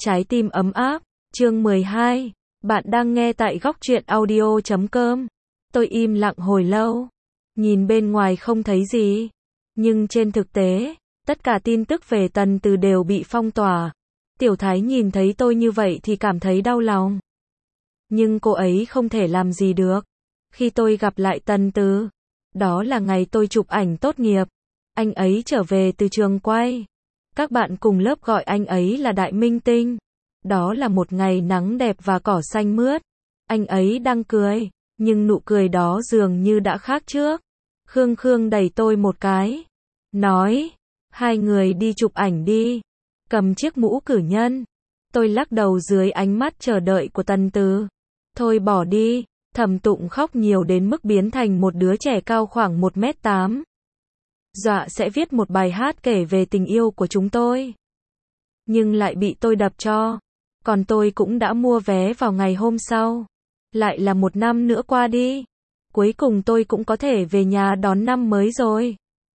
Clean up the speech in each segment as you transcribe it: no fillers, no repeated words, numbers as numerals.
Trái tim ấm áp, chương 12. Bạn đang nghe tại góc truyện audio.com. Tôi im lặng hồi lâu. Nhìn bên ngoài không thấy gì. Nhưng trên thực tế, tất cả tin tức về Tần Từ đều bị phong tỏa. Tiểu Thái nhìn thấy tôi như vậy thì cảm thấy đau lòng. Nhưng cô ấy không thể làm gì được. Khi tôi gặp lại Tần Từ, đó là ngày tôi chụp ảnh tốt nghiệp. Anh ấy trở về từ trường quay. Các bạn cùng lớp gọi anh ấy là Đại Minh Tinh. Đó là một ngày nắng đẹp và cỏ xanh mướt. Anh ấy đang cười, nhưng nụ cười đó dường như đã khác trước. Khương Khương đẩy tôi một cái, nói, hai người đi chụp ảnh đi. Cầm chiếc mũ cử nhân. Tôi lắc đầu dưới ánh mắt chờ đợi của Tần Từ. Thôi bỏ đi. Thẩm Tụng khóc nhiều đến mức biến thành một đứa trẻ cao khoảng 1m8. Dọa sẽ viết một bài hát kể về tình yêu của chúng tôi. Nhưng lại bị tôi đập cho. Còn tôi cũng đã mua vé vào ngày hôm sau. Lại là một năm nữa qua đi. Cuối cùng tôi cũng có thể về nhà đón năm mới rồi.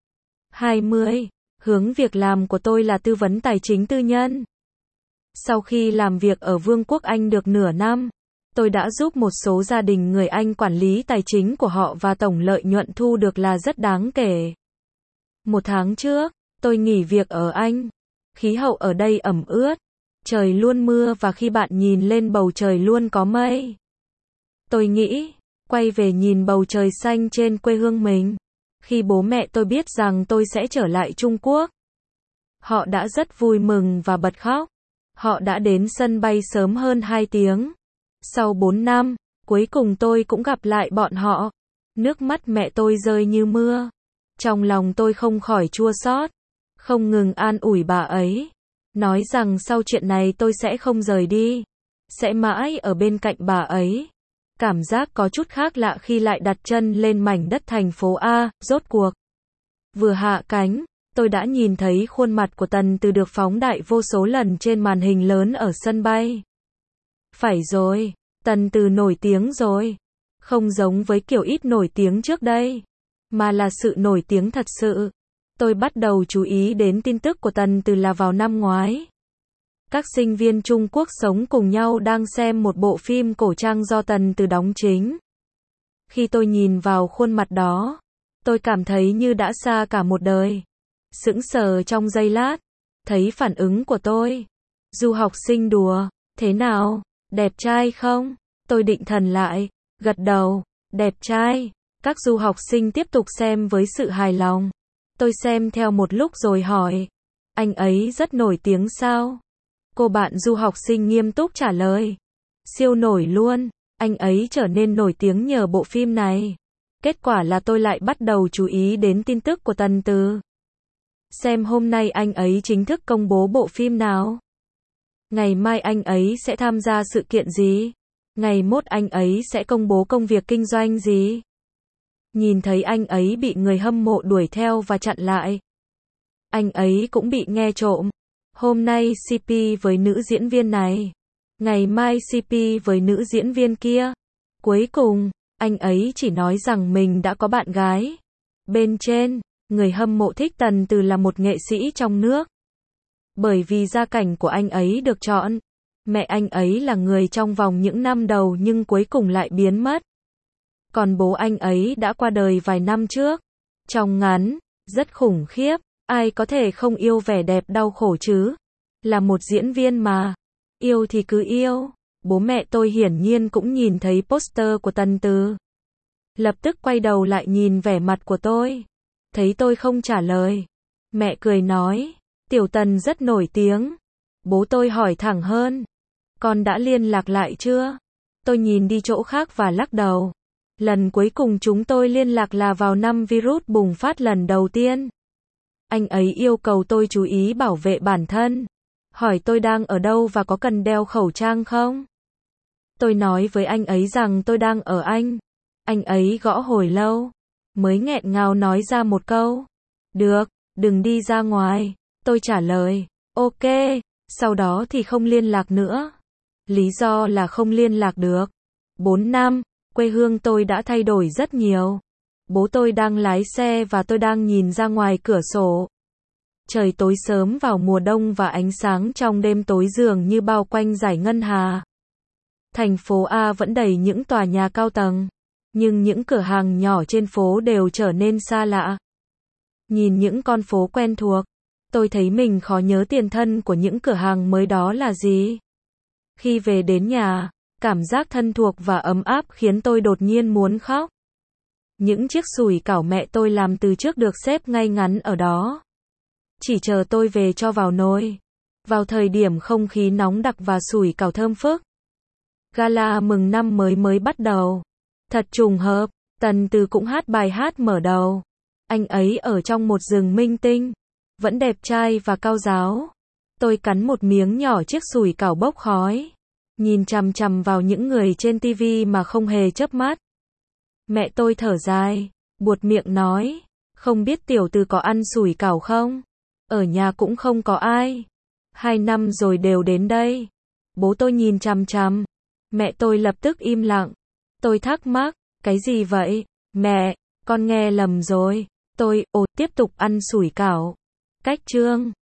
20. Hướng việc làm của tôi là tư vấn tài chính tư nhân. Sau khi làm việc ở Vương quốc Anh được nửa năm, tôi đã giúp một số gia đình người Anh quản lý tài chính của họ và tổng lợi nhuận thu được là rất đáng kể. Một tháng trước, tôi nghỉ việc ở Anh. Khí hậu ở đây ẩm ướt, trời luôn mưa và khi bạn nhìn lên bầu trời luôn có mây. Tôi nghĩ, quay về nhìn bầu trời xanh trên quê hương mình. Khi bố mẹ tôi biết rằng tôi sẽ trở lại Trung Quốc, họ đã rất vui mừng và bật khóc. Họ đã đến sân bay sớm hơn 2 tiếng. Sau 4 năm, cuối cùng tôi cũng gặp lại bọn họ. Nước mắt mẹ tôi rơi như mưa. Trong lòng tôi không khỏi chua xót, không ngừng an ủi bà ấy, nói rằng sau chuyện này tôi sẽ không rời đi, sẽ mãi ở bên cạnh bà ấy. Cảm giác có chút khác lạ khi lại đặt chân lên mảnh đất thành phố A, rốt cuộc. Vừa hạ cánh, tôi đã nhìn thấy khuôn mặt của Tần Từ được phóng đại vô số lần trên màn hình lớn ở sân bay. Phải rồi, Tần Từ nổi tiếng rồi. Không giống với kiểu ít nổi tiếng trước đây, mà là sự nổi tiếng thật sự. Tôi bắt đầu chú ý đến tin tức của Tần Từ là vào năm ngoái. Các sinh viên Trung Quốc sống cùng nhau đang xem một bộ phim cổ trang do Tần Từ đóng chính. Khi tôi nhìn vào khuôn mặt đó, tôi cảm thấy như đã xa cả một đời. Sững sờ trong giây lát, thấy phản ứng của tôi. Du học sinh đùa, thế nào, đẹp trai không? Tôi định thần lại, gật đầu, đẹp trai. Các du học sinh tiếp tục xem với sự hài lòng. Tôi xem theo một lúc rồi hỏi, anh ấy rất nổi tiếng sao? Cô bạn du học sinh nghiêm túc trả lời, siêu nổi luôn, anh ấy trở nên nổi tiếng nhờ bộ phim này. Kết quả là tôi lại bắt đầu chú ý đến tin tức của Tần Từ. Xem hôm nay anh ấy chính thức công bố bộ phim nào? Ngày mai anh ấy sẽ tham gia sự kiện gì? Ngày mốt anh ấy sẽ công bố công việc kinh doanh gì? Nhìn thấy anh ấy bị người hâm mộ đuổi theo và chặn lại. Anh ấy cũng bị nghe trộm. Hôm nay CP với nữ diễn viên này. Ngày mai CP với nữ diễn viên kia. Cuối cùng, anh ấy chỉ nói rằng mình đã có bạn gái. Bên trên, người hâm mộ thích Tần Từ là một nghệ sĩ trong nước. Bởi vì gia cảnh của anh ấy được chọn. Mẹ anh ấy là người trong vòng những năm đầu nhưng cuối cùng lại biến mất. Còn bố anh ấy đã qua đời vài năm trước. Trong ngắn, rất khủng khiếp, ai có thể không yêu vẻ đẹp đau khổ chứ? Là một diễn viên mà. Yêu thì cứ yêu. Bố mẹ tôi hiển nhiên cũng nhìn thấy poster của Tần Từ. Lập tức quay đầu lại nhìn vẻ mặt của tôi. Thấy tôi không trả lời. Mẹ cười nói, Tiểu Tần rất nổi tiếng. Bố tôi hỏi thẳng hơn, con đã liên lạc lại chưa? Tôi nhìn đi chỗ khác và lắc đầu. Lần cuối cùng chúng tôi liên lạc là vào năm virus bùng phát lần đầu tiên. Anh ấy yêu cầu tôi chú ý bảo vệ bản thân. Hỏi tôi đang ở đâu và có cần đeo khẩu trang không? Tôi nói với anh ấy rằng tôi đang ở Anh. Anh ấy gõ hồi lâu, mới nghẹn ngào nói ra một câu. Được, đừng đi ra ngoài. Tôi trả lời, ok, sau đó thì không liên lạc nữa. Lý do là không liên lạc được. 4 năm, quê hương tôi đã thay đổi rất nhiều. Bố tôi đang lái xe và tôi đang nhìn ra ngoài cửa sổ. Trời tối sớm vào mùa đông và ánh sáng trong đêm tối dường như bao quanh dải ngân hà. Thành phố A vẫn đầy những tòa nhà cao tầng, nhưng những cửa hàng nhỏ trên phố đều trở nên xa lạ. Nhìn những con phố quen thuộc, tôi thấy mình khó nhớ tiền thân của những cửa hàng mới đó là gì. Khi về đến nhà, cảm giác thân thuộc và ấm áp khiến tôi đột nhiên muốn khóc. Những chiếc sủi cảo mẹ tôi làm từ trước được xếp ngay ngắn ở đó, chỉ chờ tôi về cho vào nồi. Vào thời điểm không khí nóng đặc và sủi cảo thơm phức, gala mừng năm mới mới bắt đầu. Thật trùng hợp, Tần Từ cũng hát bài hát mở đầu. Anh ấy ở trong một rừng minh tinh, vẫn đẹp trai và cao ráo. Tôi cắn một miếng nhỏ chiếc sủi cảo bốc khói, nhìn chằm chằm vào những người trên tivi mà không hề chớp mắt. Mẹ tôi thở dài, buột miệng nói, không biết tiểu Từ có ăn sủi cảo không? Ở nhà cũng không có ai. 2 năm rồi đều đến đây. Bố tôi nhìn chằm chằm. Mẹ tôi lập tức im lặng. Tôi thắc mắc, cái gì vậy? Mẹ, con nghe lầm rồi. Tôi, tiếp tục ăn sủi cảo. Cách chương